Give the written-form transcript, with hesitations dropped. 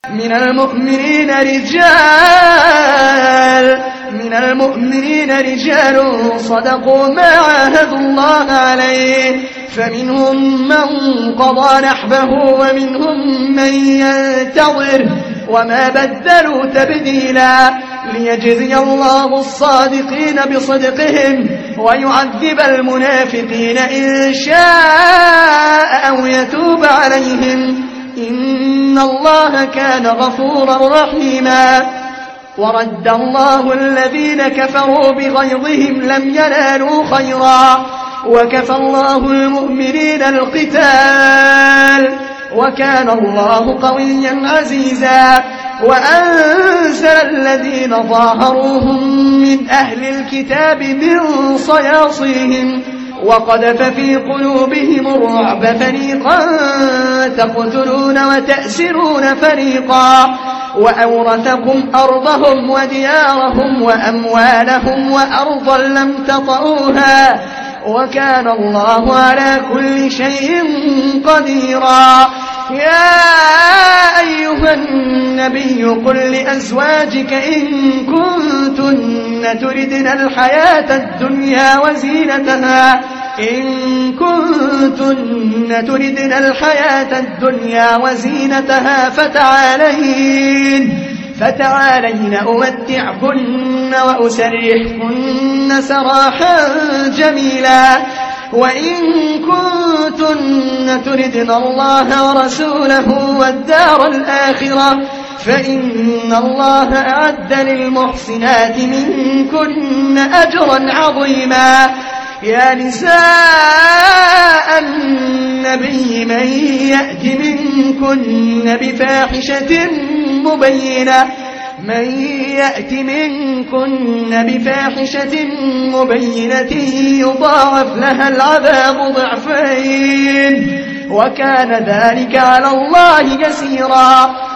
من المؤمنين رجال صدقوا ما عاهدوا الله عليه فمنهم من قضى نحبه ومنهم من ينتظر وما بدلوا تبديلا ليجزي الله الصادقين بصدقهم ويعذب المنافقين إن شاء أو يتوب عليهم إن الله كان غفورا رحيما. ورد الله الذين كفروا بغيظهم لم ينالوا خيرا وكفى الله المؤمنين القتال وكان الله قويا عزيزا. وأنزل الذين ظاهروهم من أهل الكتاب من صياصيهم وقذف في قلوبهم الرعب فريقا تقتلون وتأسرون فريقا وأورثكم أرضهم وديارهم وأموالهم وأرضا لم تطئوها وكان الله على كل شيء قديرا. يا أيها النبي قل لأزواجك إن كنتن تردن الحياة الدنيا وزينتها فتعالين أمتعكن وأسرحكن سراحا جميلا. وإن كنتن تردن الله ورسوله والدار الآخرة فإن الله أعد للمحسنات منكن أجرا عظيما. يا نساء النبي من يأت منكن بفاحشة مبينة يضاعف لها العذاب ضعفين وكان ذلك على الله يسيرا.